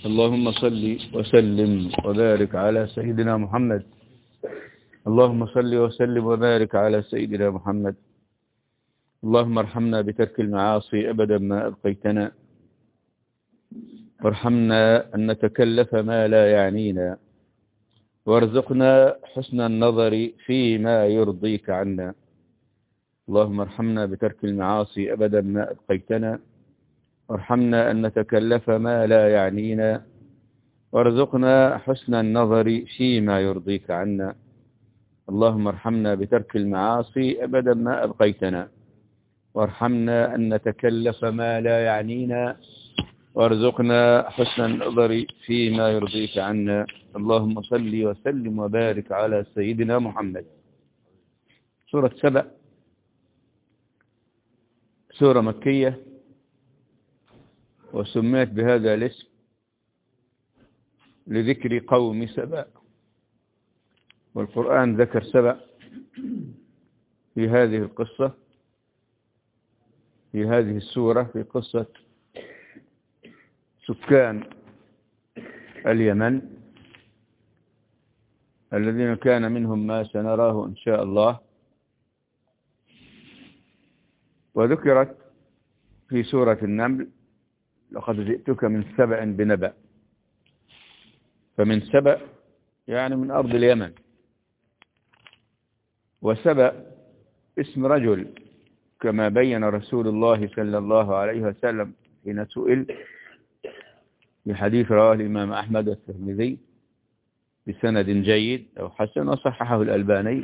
اللهم صل وسلم وبارك على سيدنا محمد. اللهم صل وسلم وبارك على سيدنا محمد. اللهم ارحمنا بترك المعاصي أبدا ما أبقيتنا، وارحمنا أن نتكلف ما لا يعنينا، وارزقنا حسن النظر فيما يرضيك عنا. اللهم ارحمنا بترك المعاصي أبدا ما أبقيتنا، وارحمنا أن نتكلف ما لا يعنينا، وارزقنا حسن النظر فيما يرضيك عنا. اللهم ارحمنا بترك المعاصي أبدا ما أبقيتنا، وارحمنا أن نتكلف ما لا يعنينا، وارزقنا حسن النظر فيما يرضيك عنا. اللهم صل وسلم وبارك على سيدنا محمد. سورة سبأ سورة مكية، وسميت بهذا الاسم لذكر قوم سبأ، والقرآن ذكر سبأ في هذه القصة، في هذه السورة، في قصة سكان اليمن الذين كان منهم ما سنراه إن شاء الله. وذكرت في سورة النمل: لقد جئتك من سبأ بنبأ. فمن سبأ يعني من أرض اليمن، وسبأ اسم رجل كما بين رسول الله صلى الله عليه وسلم حين سئل في حديث رواه الإمام أحمد والترمذي بسند جيد أو حسن وصححه الألباني: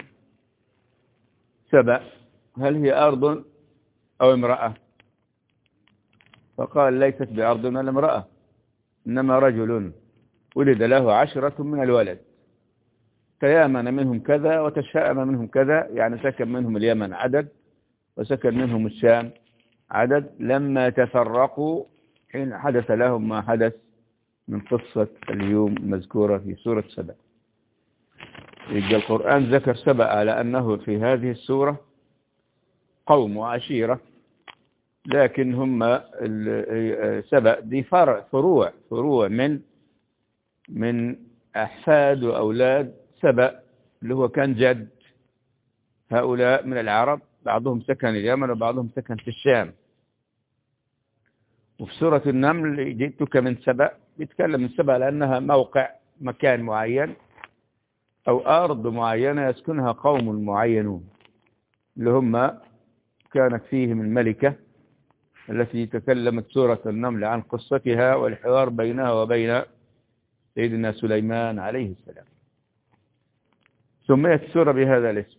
سبأ هل هي أرض أو امرأة؟ فقال: ليست بأرض ولا امرأة، إنما رجل ولد له 10 من الولد، تيامن منهم كذا وتشاءم منهم كذا، يعني سكن منهم اليمن عدد وسكن منهم الشام عدد. لما تفرقوا حين حدث لهم ما حدث من قصة اليوم مذكورة في سورة سبأ. يبقى القرآن ذكر سبأ على أنه في هذه السورة قوم وعشيرة، لكن هم سبأ دي فروع من أحفاد وأولاد سبأ، اللي هو كان جد هؤلاء من العرب، بعضهم سكن اليمن وبعضهم سكن في الشام. وفي سورة النمل: جئتك من سبأ، بيتكلم من سبأ لأنها موقع، مكان معين أو أرض معينة يسكنها قوم معينون، اللي هم كانت فيهم الملكة التي تكلمت سورة النمل عن قصتها والحوار بينها وبين سيدنا سليمان عليه السلام. سميت السورة بهذا الاسم.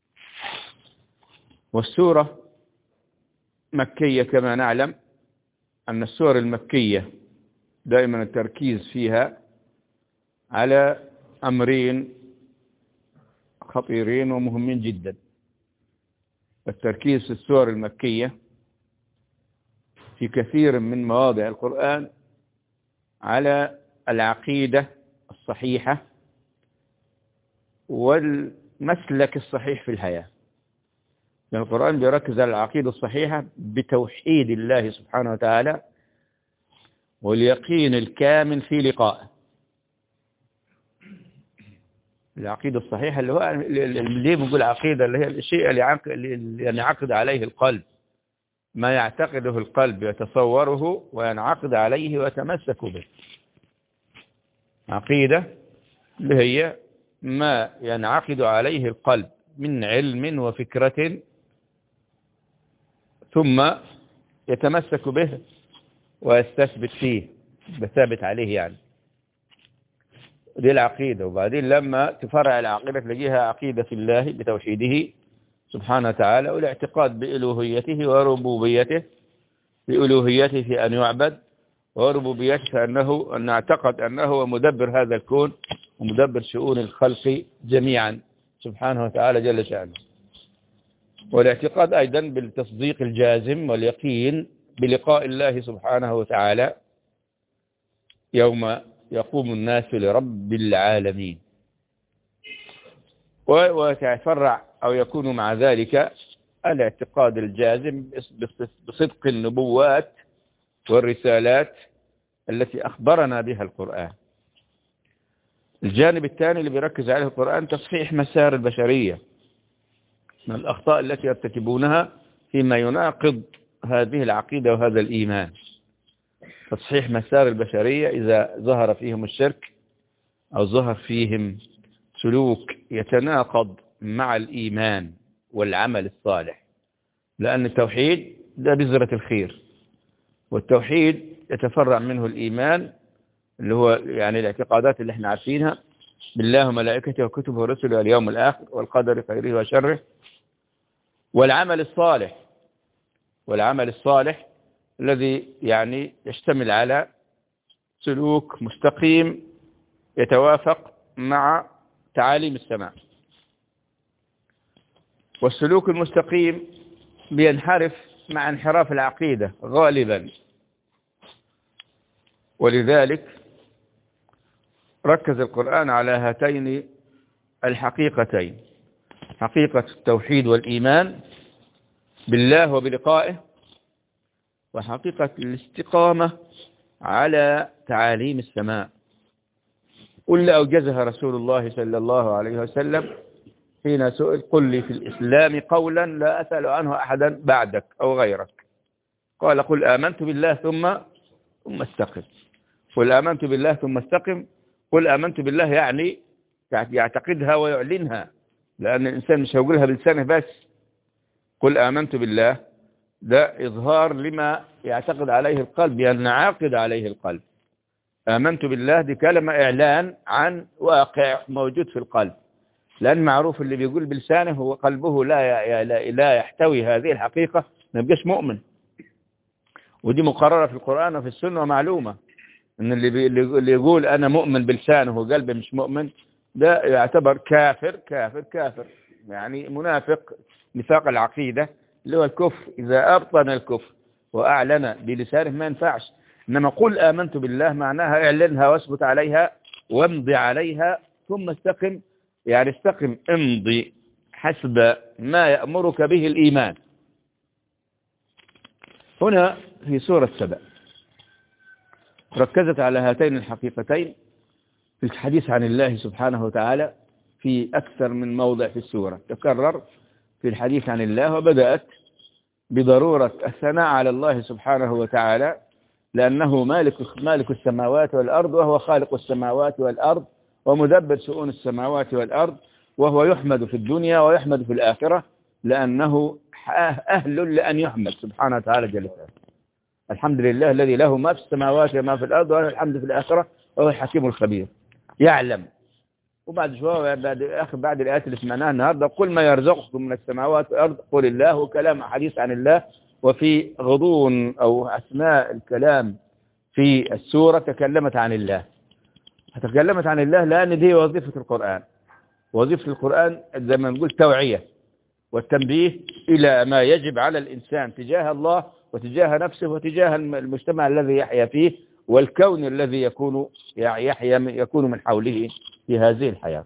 والسورة مكية كما نعلم أن السور المكية دائما التركيز فيها على أمرين خطيرين ومهمين جدا. التركيز في السور المكية في كثير من مواضع القرآن على العقيدة الصحيحة والمسلك الصحيح في الحياة. لأن القرآن بيركز على العقيدة الصحيحة بتوحيد الله سبحانه وتعالى واليقين الكامل في لقائه. العقيدة الصحيحة اللي هو اللي بنقول عقيدة، اللي هي الشيء اللي ينعقد عليه القلب، ما يعتقده القلب يتصوره وينعقد عليه ويتمسك به. عقيدة اللي هي ما ينعقد عليه القلب من علم وفكرة ثم يتمسك به ويستثبت فيه، بثابت عليه يعني. دي العقيدة. وبعدين لما تفرع العقيدة تلاقيها عقيدة في الله بتوحيده سبحانه وتعالى، والاعتقاد بألوهيته وربوبيته، بألوهيته في أن يعبد، وربوبيته أن نعتقد أنه هو مدبر هذا الكون ومدبر شؤون الخلق جميعا سبحانه وتعالى جل شأنه. والاعتقاد أيضا بالتصديق الجازم واليقين بلقاء الله سبحانه وتعالى يوم يقوم الناس لرب العالمين. ويتفرع أو يكون مع ذلك الاعتقاد الجازم بصدق النبوات والرسالات التي أخبرنا بها القرآن. الجانب الثاني اللي بيركز عليه القرآن تصحيح مسار البشرية من الأخطاء التي يرتكبونها فيما يناقض هذه العقيدة وهذا الإيمان. تصحيح مسار البشرية إذا ظهر فيهم الشرك أو ظهر فيهم سلوك يتناقض مع الإيمان والعمل الصالح، لأن التوحيد ده بذرة الخير، والتوحيد يتفرع منه الإيمان اللي هو يعني الاعتقادات اللي احنا عارفينها بالله وملائكته وكتبه ورسله واليوم الآخر والقدر خيره وشره، والعمل الصالح الذي يعني يشتمل على سلوك مستقيم يتوافق مع تعاليم السماء. والسلوك المستقيم بينحرف مع انحراف العقيدة غالبا، ولذلك ركز القرآن على هاتين الحقيقتين: حقيقة التوحيد والإيمان بالله وبلقائه، وحقيقة الاستقامة على تعاليم السماء، واللي أوجزها رسول الله صلى الله عليه وسلم حين سئل: قل لي في الإسلام قولا لا أسأل عنه أحدا بعدك أو غيرك. قال: قل آمنت بالله ثم استقم. قل آمنت بالله ثم استقم. قل آمنت بالله يعني يعتقدها ويعلنها، لأن الإنسان مش هيقولها بلسانه بس. قل آمنت بالله ده إظهار لما يعتقد عليه القلب، ينعقد عليه القلب. آمنت بالله دي كلمة إعلان عن واقع موجود في القلب، لأن معروف اللي بيقول بلسانه وقلبه لا يحتوي هذه الحقيقة ما يبقاش مؤمن. ودي مقررة في القرآن وفي السنة ومعلومة ان اللي يقول انا مؤمن بلسانه وقلبه مش مؤمن ده يعتبر كافر، يعني منافق نفاق العقيدة اللي هو الكفر. اذا ابطن الكفر واعلن بلسانه ما ينفعش. انما قل آمنت بالله معناها اعلنها واثبت عليها وامضي عليها ثم استقم، يعني استقم، امضي حسب ما يأمرك به الإيمان. هنا في سورة سبأ ركزت على هاتين الحقيقتين في الحديث عن الله سبحانه وتعالى في أكثر من موضع في السورة، تكرر في الحديث عن الله، وبدأت بضرورة الثناء على الله سبحانه وتعالى لأنه مالك السماوات والأرض، وهو خالق السماوات والأرض ومدبر شؤون السماوات والأرض، وهو يحمد في الدنيا ويحمد في الآخرة لأنه أهل لأن يحمد سبحانه وتعالى جل وعلا. الحمد لله الذي له ما في السماوات وما في الأرض وله الحمد في الآخرة وهو الحكيم الخبير يعلم. وبعد شوية بعد الآيات اللي سمعناها النهاردة: قل ما يرزقكم من السماوات والأرض قل الله، وكلام حديث عن الله. وفي غضون أو أثناء الكلام في السورة تكلمت عن الله، تكلمت عن الله لأن دي وظيفة القرآن. وظيفة القرآن زي ما نقول توعية والتنبيه إلى ما يجب على الإنسان تجاه الله وتجاه نفسه وتجاه المجتمع الذي يحيا فيه والكون الذي يكون من حوله في هذه الحياة.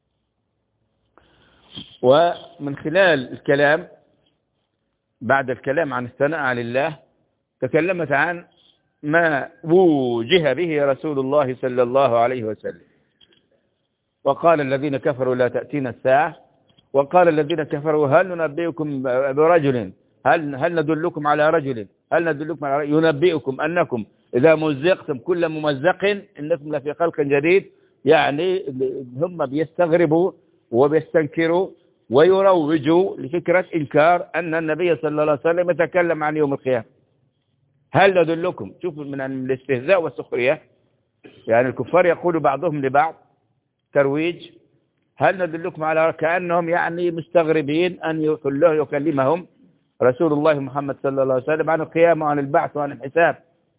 ومن خلال الكلام بعد الكلام عن الثناء على الله تكلمت عن ما وجه به رسول الله صلى الله عليه وسلم. وقال الذين كفروا لا تأتينا الساعة، وقال الذين كفروا هل ننبئكم برجل هل ندلكم على رجل ينبئكم أنكم إذا مزقتم كل ممزق إنكم لفي خلق جديد. يعني هم بيستغربوا وبيستنكروا ويروجوا لفكرة إنكار أن النبي صلى الله عليه وسلم يتكلم عن يوم القيامة. هل ندلكم، شوفوا من الاستهزاء والسخرية، يعني الكفار يقول بعضهم لبعض ترويج: هل ندلكم على، كأنهم يعني مستغربين أن يكلمهم رسول الله محمد صلى الله عليه وسلم عن القيامة وعن البعث وعن الحساب.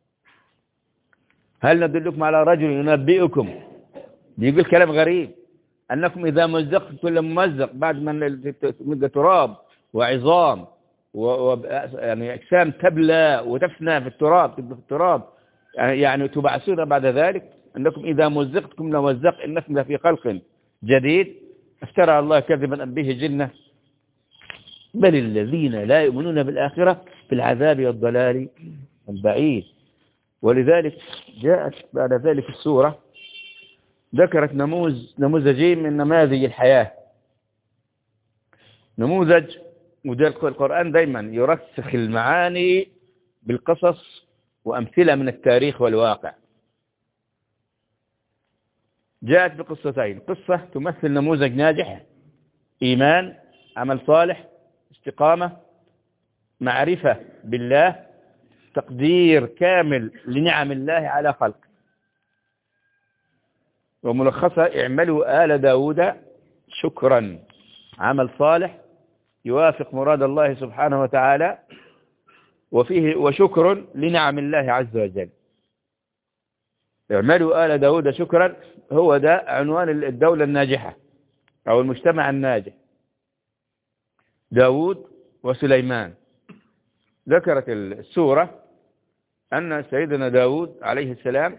هل ندلكم على رجل ينبئكم، بيقول كلام غريب، أنكم إذا مزقتم كل ممزق، بعد ما تراب وعظام يعني أجسام تبلى وتفنى في التراب، تبقى في التراب، يعني تبعثون بعد ذلك. أنكم إذا مزقتكم لمزق إنكم لفي خلق جديد. افترى الله كذبا أم به جنة، بل الذين لا يؤمنون بالآخرة في العذاب والضلال البعيد. ولذلك جاءت بعد ذلك السورة ذكرت نموذجين من نماذج الحياة. نموذج، وده القرآن دايما يرسخ المعاني بالقصص وأمثلة من التاريخ والواقع. جاءت بقصتين، قصة تمثل نموذج ناجح، إيمان، عمل صالح، استقامة، معرفة بالله، تقدير كامل لنعم الله على خلقه. وملخصة: اعملوا آل داود شكرا، عمل صالح يوافق مراد الله سبحانه وتعالى، وفيه وشكر لنعم الله عز وجل. اعملوا آل داود شكرا هو ده عنوان الدولة الناجحة أو المجتمع الناجح. داود وسليمان. ذكرت السورة أن سيدنا داود عليه السلام،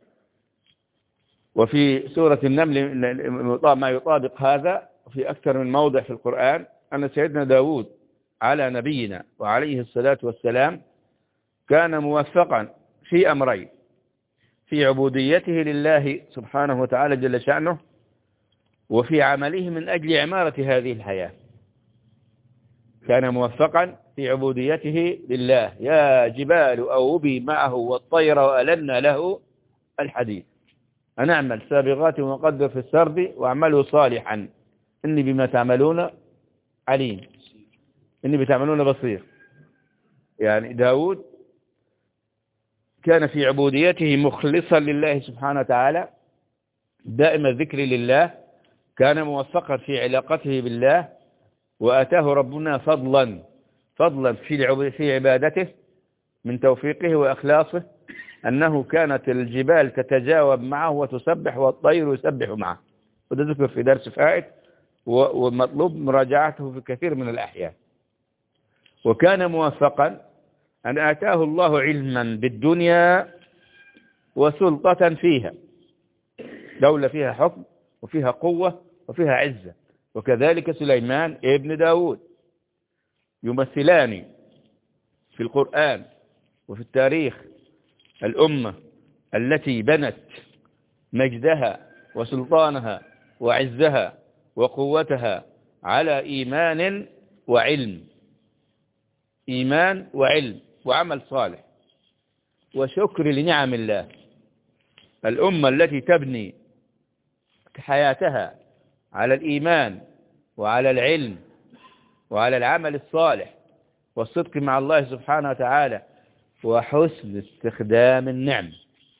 وفي سورة النمل ما يطابق هذا في أكثر من موضع في القرآن، أن سيدنا داود على نبينا وعليه الصلاة والسلام كان موفقا في أمرين: في عبوديته لله سبحانه وتعالى جل شأنه، وفي عمله من أجل عمارة هذه الحياة. كان موفقا في عبوديته لله: يا جبال أوبي معه والطير وألنا له الحديد أن أعمل سابغات وقدر في السرد واعملوا صالحا إني بما تعملون عليم، إني بتعملون بصير. يعني داود كان في عبوديته مخلصا لله سبحانه وتعالى، دائم الذكر لله، كان موفقا في علاقته بالله، وآتاه ربنا فضلا في عبادته من توفيقه وإخلاصه، أنه كانت الجبال تتجاوب معه وتسبح والطير يسبح معه. وده ذكر في درس فائت ومطلوب مراجعته في كثير من الأحيان. وكان موفقا أن آتاه الله علما بالدنيا وسلطة فيها، دولة فيها حكم وفيها قوة وفيها عزة. وكذلك سليمان ابن داود، يمثلان في القرآن وفي التاريخ الأمة التي بنت مجدها وسلطانها وعزها وقوتها على إيمان وعلم، إيمان وعلم وعمل صالح وشكر لنعم الله. الأمة التي تبني حياتها على الإيمان وعلى العلم وعلى العمل الصالح والصدق مع الله سبحانه وتعالى وحسن استخدام النعم.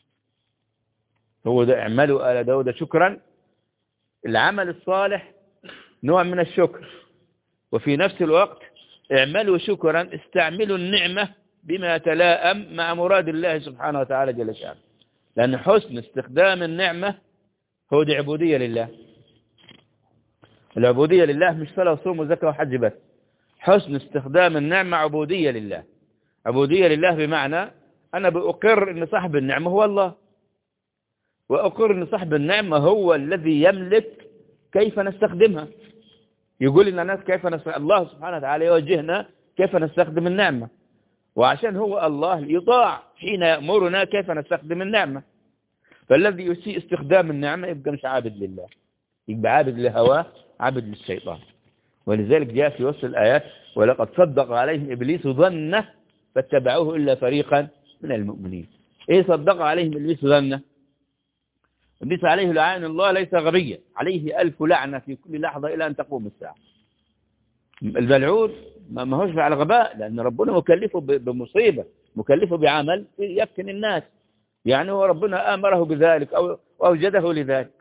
هو ده اعملوا آل داود شكرا. العمل الصالح نوع من الشكر، وفي نفس الوقت اعملوا شكرا، استعملوا النعمة بما يتلائم مع مراد الله سبحانه وتعالى جل شأنه. لأن حسن استخدام النعمة هو دي عبودية لله. العبودية لله مش صلاة وصوم وزكاة وحج بس. حسن استخدام النعمة عبودية لله. عبودية لله بمعنى أنا بأقر أن صاحب النعمة هو الله، وأقر أن صاحب النعمة هو الذي يملك كيف نستخدمها. يقول لنا الناس كيف الله سبحانه وتعالى يوجهنا كيف نستخدم النعمة، وعشان هو الله يطاع حين يأمرنا كيف نستخدم النعمة. فالذي يسيء استخدام النعمة يبقى مش عابد لله، يبقى عابد لهواه، عابد للشيطان. ولذلك جاء في وسط الآيات: ولقد صدق عليهم إبليس ظنه فاتبعوه إلا فريقا من المؤمنين. إيه صدق عليهم إبليس ظنه؟ إبليس عليه لعائن الله ليس غبيا، عليه 1000 لعنة في كل لحظة إلى أن تقوم الساعة. الملعون ما هوش على غباء، لأن ربنا مكلفه بمصيبة، مكلفه بعمل يفتن الناس. يعني هو ربنا آمره بذلك أو أوجده لذلك.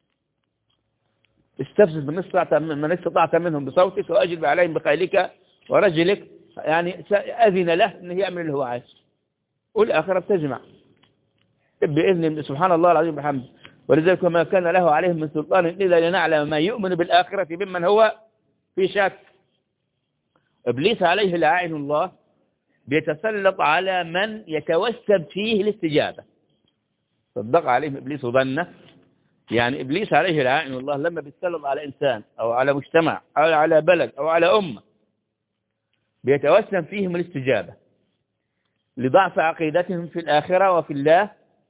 استفزز من استطعت منهم بصوتك وأجلب عليهم بخيلك ورجلك. يعني أذن له أنه يعمل اللي هو عايز، والآخرة بتجمع بإذن سبحان الله العظيم بحمده. ولذلك ما كان له عليهم من سلطان إلا لنعلم ما يؤمن بالآخرة ممن هو في شك. إبليس عليه لعائن الله بيتسلط على من يتوسب فيه الاستجابة. صدق عليهم إبليس ظنه، يعني إبليس عليه لعائن الله لما بيتسلط على إنسان أو على مجتمع أو على بلد أو على أمة بيتوسم فيهم الاستجابة. لضعف عقيدتهم في الآخرة وفي الله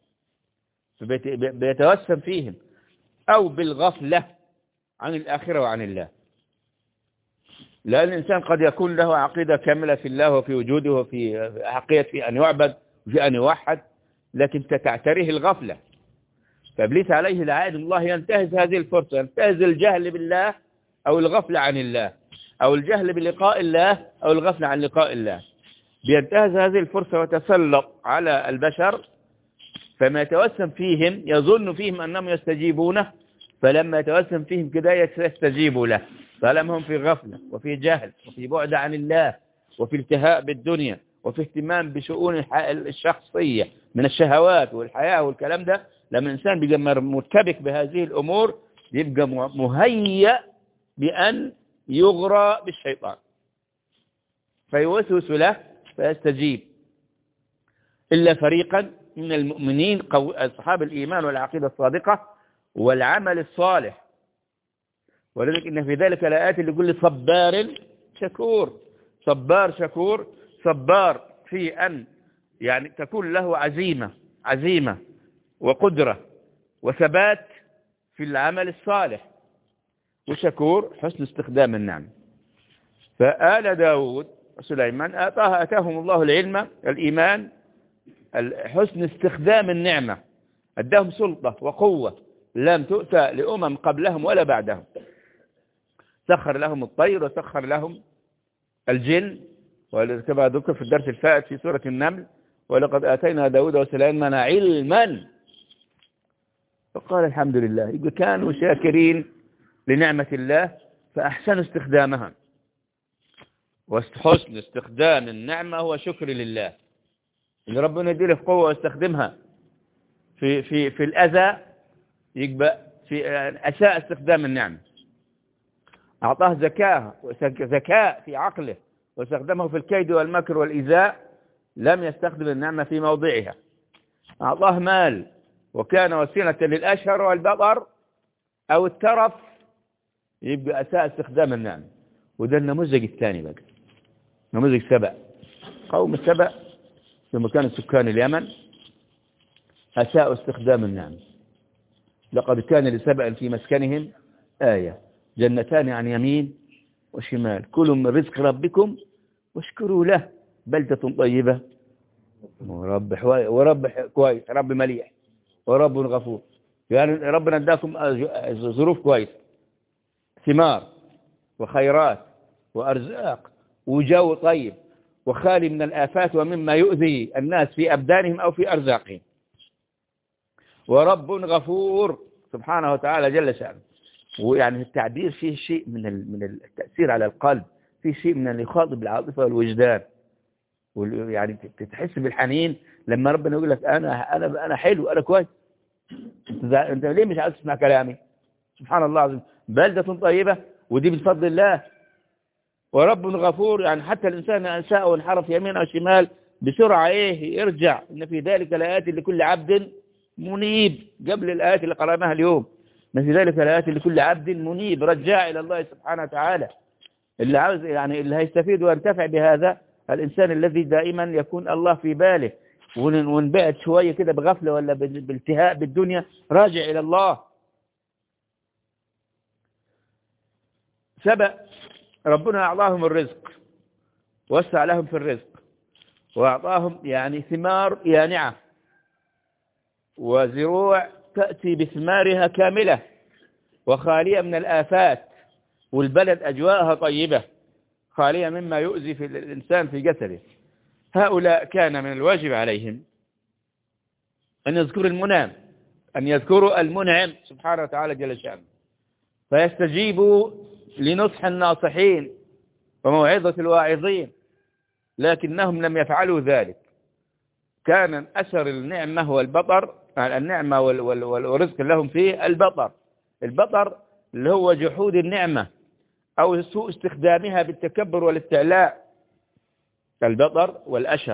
بيتوسم فيهم، أو بالغفلة عن الآخرة وعن الله. لأن الإنسان قد يكون له عقيدة كاملة في الله وفي وجوده وفي عقيدة في أن يعبد وفي أن يوحد، لكن تعتريه الغفلة. فإبليس عليه لعائد الله ينتهز هذه الفرصة، ينتهز الجهل بالله أو الغفلة عن الله، أو الجهل بلقاء الله أو الغفلة عن لقاء الله. بينتهز هذه الفرصة وتسلط على البشر، فما يتوسم فيهم يظن فيهم أنهم يستجيبونه، فلما يتوسم فيهم كده يستجيبوا له، فلما هم في غفلة وفي جهل وفي بعد عن الله وفي التهاء بالدنيا وفي اهتمام بشؤون الشخصية من الشهوات والحياة والكلام ده. لما الإنسان بيبقى مرتبك بهذه الأمور يبقى مهيأ بأن يغرى بالشيطان، فيوسوس له فيستجيب. إلا فريقا من المؤمنين أصحاب الإيمان والعقيدة الصادقة والعمل الصالح. ولذلك إن في ذلك لآيات لكل صبار شكور. صبار شكور، صبار في أن يعني تكون له عزيمة وقدرة وثبات في العمل الصالح، وشكور حسن استخدام النعم. فآل داود وسليمان أتاهم الله العلم الإيمان حسن استخدام النعمة، أداهم سلطة وقوة لم تؤتى لأمم قبلهم ولا بعدهم. سخر لهم الطير وسخر لهم الجن، وكما ذكر في الدرس الفائت في سورة النمل: ولقد آتينا داود وسليمان علما. فقال الحمد لله. يبقى كانوا شاكرين لنعمة الله فأحسنوا استخدامها. وحسن استخدام النعمة هو شكر لله، إن ربنا يديله قوة ويستخدمها في الأذى، يبقى في أساء استخدام النعمة. أعطاه ذكاء في عقله واستخدمه في الكيد والمكر والإيذاء، لم يستخدم النعمة في موضعها. أعطاه مال وكان وسيلة للأشهر والبطر أو الترف، يبقى أساء استخدام النعمة. وده النموذج الثاني بقى، نموذج سبأ. قوم سبأ لما كانوا سكان اليمن أساءوا استخدام النعمة. لقد كان لسبأ في مسكنهم آية، جنتان عن يمين وشمال، كلوا من رزق ربكم واشكروا له بلدة طيبة ورب كويس، رب مليح ورب غفور. يعني ربنا اداكم ظروف كويس، ثمار وخيرات وأرزاق وجو طيب وخالي من الآفات ومما يؤذي الناس في أبدانهم أو في أرزاقهم، ورب غفور سبحانه وتعالى جل شأنه. ويعني التعبير فيه شيء من التأثير على القلب، فيه شيء من اللي يخاطب العاطفة والوجدان، يعني تحس بالحنين لما ربنا يقول لك أنا حلو، أنا كويس. أنت ليه مش عايز تسمع كلامي؟ سبحان الله العظيم، بلدة طيبة، ودي بفضل الله. ورب غفور، يعني حتى الإنسان أساء وانحرف يمين أو شمال بسرعة يرجع. إن في ذلك لآيات لكل عبد منيب، قبل الآيات اللي قرأناها اليوم. إن في ذلك لآيات لكل عبد منيب، رجاع إلى الله سبحانه وتعالى. اللي عاوز يعني اللي هيستفيد وينتفع بهذا الإنسان الذي دائما يكون الله في باله، ونبعد شوية كده بغفلة ولا بالتهاء بالدنيا، راجع إلى الله. سبأ ربنا أعطاهم الرزق، وسع لهم في الرزق، وأعطاهم يعني ثمار يانعة وزروع تأتي بثمارها كاملة وخالية من الآفات، والبلد أجواءها طيبة خالية مما يؤذي في الإنسان في جسده. هؤلاء كان من الواجب عليهم أن يذكروا المنعم، أن يذكروا المنعم سبحانه وتعالى جل شأنه، فيستجيبوا لنصح الناصحين وموعظة الواعظين، لكنهم لم يفعلوا ذلك. كان أثر النعمة والبطر، النعمة والرزق لهم فيه البطر اللي هو جحود النعمة أو سوء استخدامها بالتكبر والاستعلاء، البطر والأشر.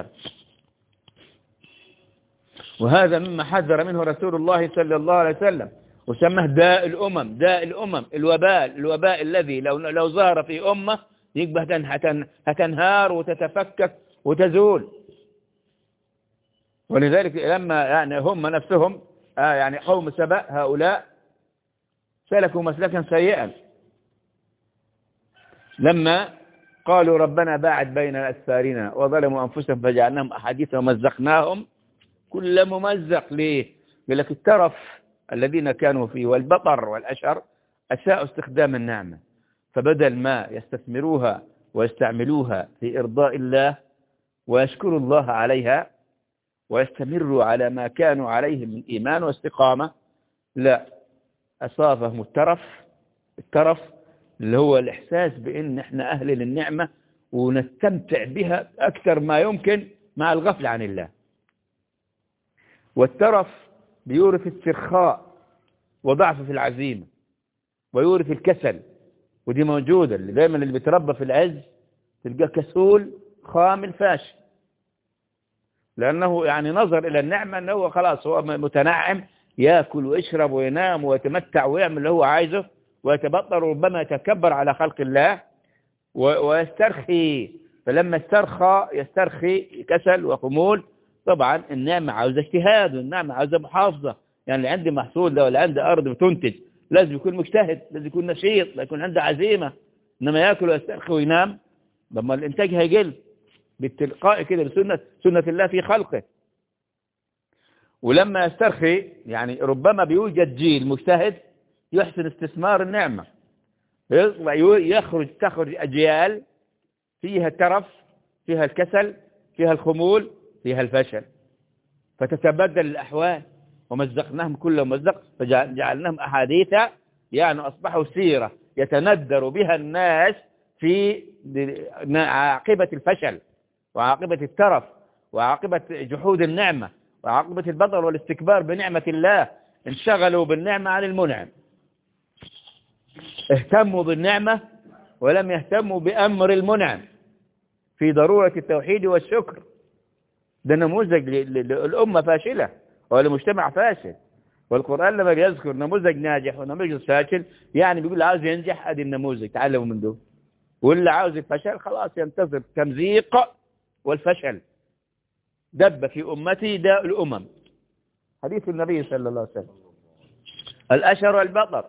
وهذا مما حذر منه رسول الله صلى الله عليه وسلم، وسماه داء الأمم، الوباء الذي لو ظهر في أمة يبقى هتنهار وتتفكك وتزول. ولذلك لما يعني هم نفسهم يعني قوم سبأ هؤلاء سلكوا مسلكا سيئا لما قالوا ربنا باعد بين أسفارنا وظلموا أنفسهم فجعلناهم أحاديث ومزقناهم كل ممزق. ليه؟ يقول لك الترف الذين كانوا فيه والبطر والأشر أساءوا استخدام النعمة، فبدل ما يستثمروها ويستعملوها في إرضاء الله ويشكروا الله عليها ويستمروا على ما كانوا عليه من إيمان واستقامة، لا، أصابهم الترف اللي هو الإحساس بأن احنا أهل للنعمة ونستمتع بها أكثر ما يمكن مع الغفلة عن الله. والترف بيورث السرخاء وضعف في العزيمة ويورث الكسل، ودي موجودة. اللي دايما اللي بيتربى في العز تلقاه كسول خامل فاشل، لأنه يعني نظر إلى النعمة أنه خلاص هو متنعم، يأكل ويشرب وينام ويتمتع ويعمل اللي هو عايزه ويتبطر وربما يتكبر على خلق الله ويسترخي. فلما يسترخي كسل وخمول. طبعا النعمة عاوزة اجتهاد، والنعمة عاوزة محافظة. يعني اللي عنده محصول ده ولا عنده أرض بتنتج لازم يكون مجتهد، لازم يكون نشيط، لازم يكون عنده عزيمة. إنما يأكل ويسترخي وينام لما الإنتاج هيقل بالتلقاء كده بسنة الله في خلقه. ولما يسترخي يعني ربما بيوجد جيل مجتهد يحسن استثمار النعمة، تخرج أجيال فيها الترف، فيها الكسل، فيها الخمول، فيها الفشل، فتتبدل الأحوال. ومزقناهم كل ممزق فجعلناهم أحاديث، يعني أصبحوا سيرة يتندر بها الناس في عاقبة الفشل وعاقبة الترف وعاقبة جحود النعمة وعاقبة البطر والاستكبار بنعمة الله. انشغلوا بالنعمة عن المنعم، اهتموا بالنعمة ولم يهتموا بأمر المنعم في ضرورة التوحيد والشكر. ده نموذج للأمة فاشلة ولمجتمع فاشل. والقرآن لما يذكر نموذج ناجح ونموذج فاشل يعني بيقول عاوز ينجح ادي النموذج تعلموا من دول، واللي عاوز الفشل خلاص ينتظر تمزيق والفشل. دب في أمتي داء الأمم، حديث النبي صلى الله عليه وسلم. الأشر والبطر،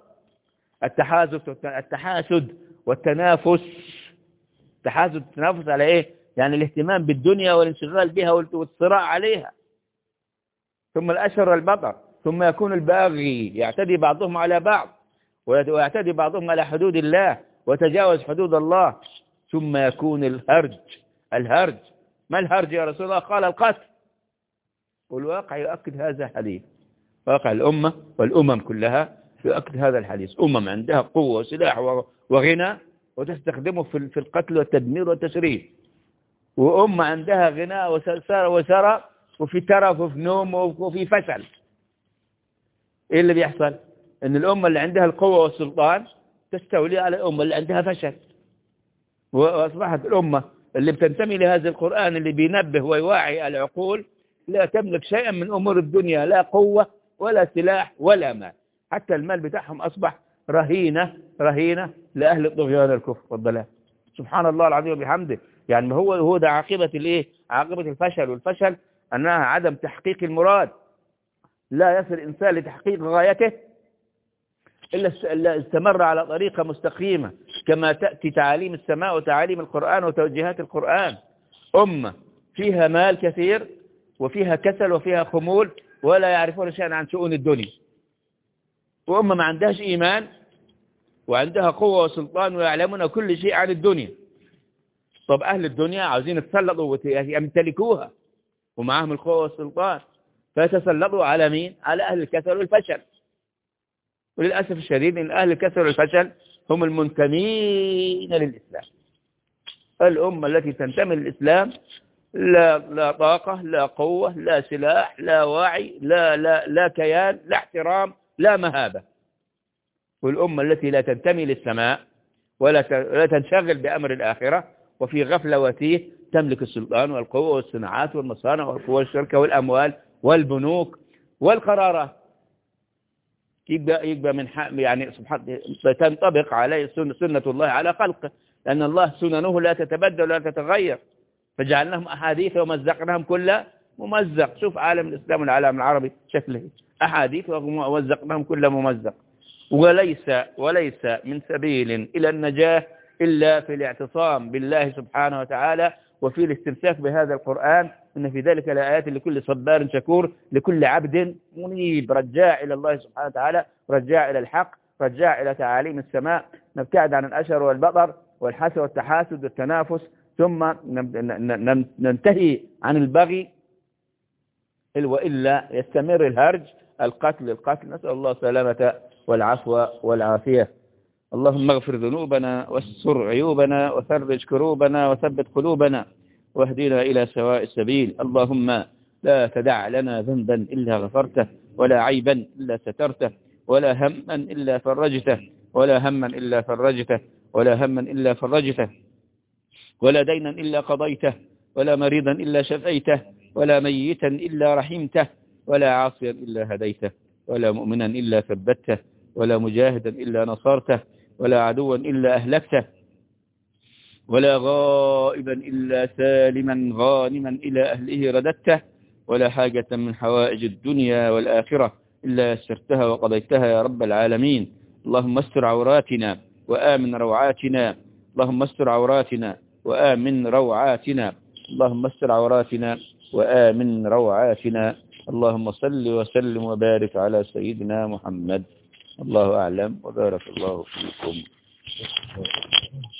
التحاسد والتنافس. التحاسد والتنافس على ايه؟ يعني الاهتمام بالدنيا والانشغال بها والصراع عليها. ثم الأشر والبطر، ثم يكون الباغي يعتدي بعضهم على بعض ويعتدي بعضهم على حدود الله وتجاوز حدود الله. ثم يكون الهرج. ما الهرج يا رسول الله؟ قال القتل. والواقع يؤكد هذا الحديث، واقع الأمة والأمم كلها يؤكد هذا الحديث. أمم عندها قوة وسلاح وغنى وتستخدمه في القتل والتدمير والتشريد، وأمة عندها غنى وسرى وفي ترف وفي نوم وفي فشل. إيه اللي بيحصل؟ إن الأمة اللي عندها القوة والسلطان تستولي على الأمة اللي عندها فشل، وأصبحت الأمة اللي بتنتمي لهذا القرآن اللي بينبه ويوعي العقول لا تملك شيئا من أمور الدنيا، لا قوة ولا سلاح ولا مال. حتى المال بتاعهم أصبح رهينة لأهل الطغيان الكفر والضلال. سبحان الله العظيم وبحمده. يعني هو ده عاقبة الايه؟ عاقبة الفشل. والفشل أنها عدم تحقيق المراد. لا يصل الإنسان لتحقيق غايته إلا استمر على طريقة مستقيمة كما تأتي تعاليم السماء وتعاليم القرآن وتوجيهات القرآن. أمة فيها مال كثير وفيها كسل وفيها خمول ولا يعرفون شيئا عن شؤون الدنيا، وأمة ما عندهاش إيمان وعندها قوة وسلطان ويعلمون كل شيء عن الدنيا. طب أهل الدنيا عاوزين يتسلطوا ويمتلكوها ومعهم القوة والسلطان، فيتسلطوا على مين؟ على أهل الكسل والفشل. وللأسف الشديد أن أهل الكسل والفشل هم المنتمين للإسلام. الأمة التي تنتمي للإسلام لا طاقة، لا قوة، لا سلاح، لا وعي، لا كيان، لا احترام، لا مهابة. والأمة التي لا تنتمي للسماء ولا تنشغل بأمر الآخرة وفي غفلة وتيه تملك السلطان والقوة والصناعات والمصانع والقوة والشركة والأموال والبنوك والقرارات. يبقى من يعني سبحان تنطبق عليه سنة الله على خلقه، لأن الله سننه لا تتبدل ولا تتغير. فجعلناهم أحاديث ومزقناهم كل ممزق. شوف عالم الإسلام والعالم العربي شكله أحاديث ومزقناهم كل ممزق. وليس من سبيل إلى النجاة إلا في الاعتصام بالله سبحانه وتعالى وفي الاستمساك بهذا القرآن، إن في ذلك لآيات لكل صبار شكور، لكل عبد منيب رجاع إلى الله سبحانه وتعالى، رجاع إلى الحق، رجاع إلى تعاليم السماء، نبتعد عن الأشر والبطر والحسد والتحاسد والتنافس، ثم ننتهي عن البغي، وإلا يستمر الهرج، القتل. نسأل الله السلامة والعفو والعافية. اللهم اغفر ذنوبنا واستر عيوبنا وفرج كروبنا وثبت قلوبنا واهدنا إلى سواء السبيل. اللهم لا تدع لنا ذنبا إلا غفرته، ولا عيبا إلا سترته، ولا هما إلا فرجته، ولا هما إلا فرجته، ولا هما إلا فرجته، ولا دينا إلا قضيته، ولا مريضا إلا شفيته، ولا ميتا إلا رحمته، ولا عاصيا إلا هديته، ولا مؤمنا إلا ثبته، ولا مجاهدا إلا نصرته، ولا عدوا إلا أهلكته، ولا غائبا إلا سالما غانما إلى أهله رددته، ولا حاجة من حوائج الدنيا والآخرة إلا يسرتها وقضيتها يا رب العالمين. اللهم استر عوراتنا وآمن روعاتنا، اللهم استر عوراتنا وآمن روعاتنا، اللهم استر عوراتنا وآمن روعاتنا. اللهم صل وسلم وبارك على سيدنا محمد. الله أعلم وبارك الله فيكم.